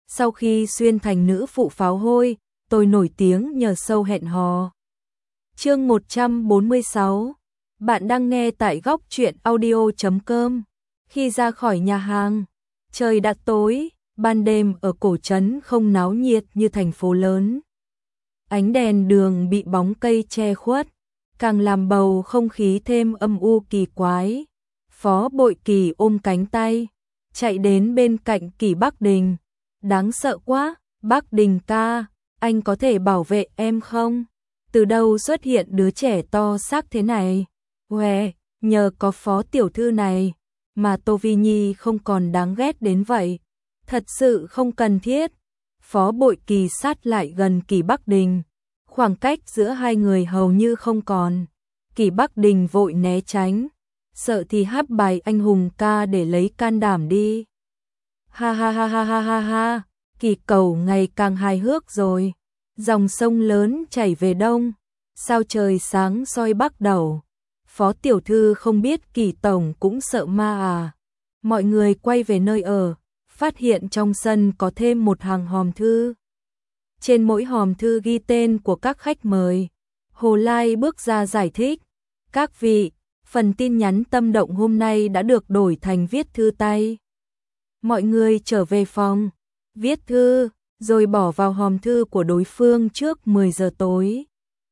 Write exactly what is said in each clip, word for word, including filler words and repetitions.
Sau khi xuyên thành nữ phụ pháo hôi, tôi nổi tiếng nhờ show hẹn hò. Chương một trăm bốn mươi sáu. Bạn đang nghe tại góc truyện audio chấm com. Khi ra khỏi nhà hàng, trời đã tối, ban đêm ở cổ trấn không náo nhiệt như thành phố lớn. Ánh đèn đường bị bóng cây che khuất, càng làm bầu không khí thêm âm u kỳ quái. Phó Bội Kỳ ôm cánh tay, chạy đến bên cạnh Kỳ Bắc Đình. Đáng sợ quá, Bắc Đình ca, anh có thể bảo vệ em không? Từ đâu xuất hiện đứa trẻ to xác thế này? Uè, nhờ có Phó tiểu thư này mà Tô Vi Nhi không còn đáng ghét đến vậy. Thật sự không cần thiết. Phó Bội Kỳ sát lại gần Kỳ Bắc Đình. Khoảng cách giữa hai người hầu như không còn. Kỳ Bắc Đình vội né tránh. Sợ thì hát bài anh hùng ca để lấy can đảm đi. Ha ha ha ha ha ha ha. Kỳ Cầu ngày càng hài hước rồi. Dòng sông lớn chảy về đông. Sao trời sáng soi bắc đầu. Phó tiểu thư không biết Kỳ tổng cũng sợ ma à. Mọi người quay về nơi ở, phát hiện trong sân có thêm một hàng hòm thư. Trên mỗi hòm thư ghi tên của các khách mời. Hồ Lai bước ra giải thích. Các vị, phần tin nhắn tâm động hôm nay đã được đổi thành viết thư tay. Mọi người trở về phòng, viết thư, rồi bỏ vào hòm thư của đối phương trước mười giờ tối.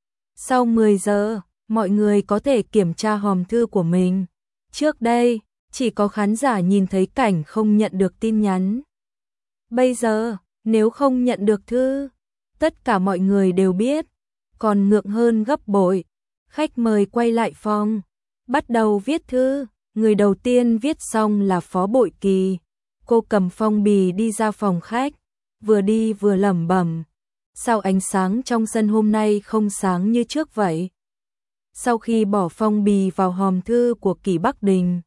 Sau mười giờ, mọi người có thể kiểm tra hòm thư của mình. Trước đây, chỉ có khán giả nhìn thấy cảnh không nhận được tin nhắn. Bây giờ, nếu không nhận được thư, tất cả mọi người đều biết, còn ngượng hơn gấp bội. Khách mời quay lại phòng, bắt đầu viết thư. Người đầu tiên viết xong là Phó Bội Kỳ. Cô cầm phong bì đi ra phòng khách, vừa đi vừa lẩm bẩm. Sao ánh sáng trong sân hôm nay không sáng như trước vậy? Sau khi bỏ phong bì vào hòm thư của Kỳ Bắc Đình,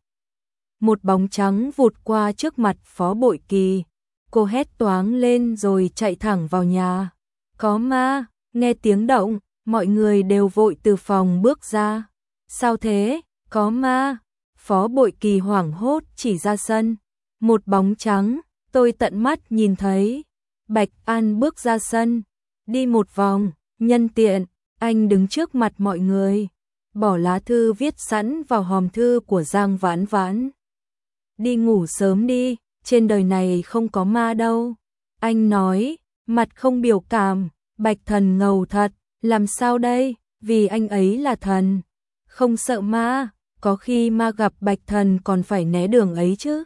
một bóng trắng vụt qua trước mặt Phó Bội Kỳ. Cô hét toáng lên rồi chạy thẳng vào nhà. Có ma, nghe tiếng động, mọi người đều vội từ phòng bước ra. Sao thế, có ma? Phó Bội Kỳ hoảng hốt chỉ ra sân. Một bóng trắng, tôi tận mắt nhìn thấy. Bạch An bước ra sân, đi một vòng, nhân tiện, anh đứng trước mặt mọi người, bỏ lá thư viết sẵn vào hòm thư của Giang Vãn Vãn. Đi ngủ sớm đi, trên đời này không có ma đâu. Anh nói, mặt không biểu cảm. Bạch Thần ngầu thật, làm sao đây, vì anh ấy là thần. Không sợ ma, có khi ma gặp Bạch Thần còn phải né đường ấy chứ.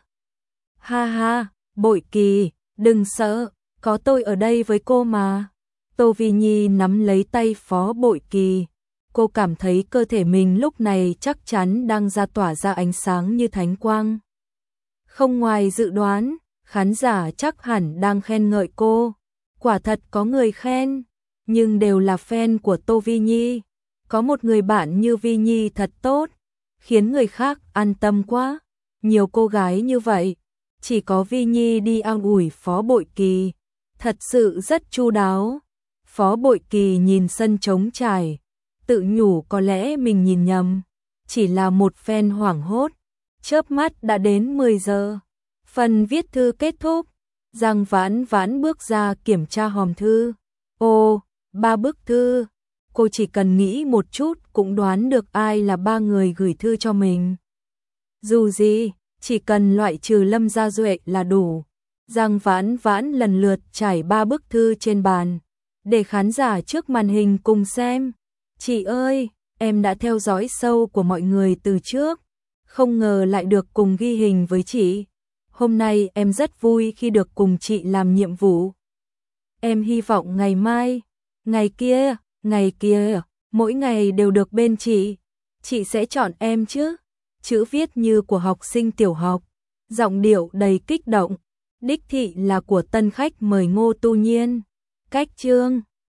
Ha ha, Bội Kỳ, đừng sợ, có tôi ở đây với cô mà. Tô Vi Nhi nắm lấy tay Phó Bội Kỳ. Cô cảm thấy cơ thể mình lúc này chắc chắn đang ra tỏa ra ánh sáng như thánh quang. Không ngoài dự đoán, khán giả chắc hẳn đang khen ngợi cô. Quả thật có người khen, nhưng đều là fan của Tô Vi Nhi. Có một người bạn như Vi Nhi thật tốt, khiến người khác an tâm quá. Nhiều cô gái như vậy, chỉ có Vi Nhi đi an ủi Phó Bội Kỳ, thật sự rất chu đáo. Phó Bội Kỳ nhìn sân trống trải, tự nhủ có lẽ mình nhìn nhầm, chỉ là một fan hoảng hốt. Chớp mắt đã đến mười giờ, phần viết thư kết thúc. Giang Vãn Vãn bước ra kiểm tra hòm thư. Ồ, ba bức thư. Cô chỉ cần nghĩ một chút cũng đoán được ai là ba người gửi thư cho mình. Dù gì, chỉ cần loại trừ Lâm Gia Duệ là đủ. Giang Vãn Vãn lần lượt trải ba bức thư trên bàn, để khán giả trước màn hình cùng xem. Chị ơi, em đã theo dõi show của mọi người từ trước, không ngờ lại được cùng ghi hình với chị. Hôm nay em rất vui khi được cùng chị làm nhiệm vụ. Em hy vọng ngày mai, ngày kia, ngày kia, mỗi ngày đều được bên chị. Chị sẽ chọn em chứ? Chữ viết như của học sinh tiểu học, giọng điệu đầy kích động. Đích thị là của tân khách mời Ngô Tu Nhiên. Cách chương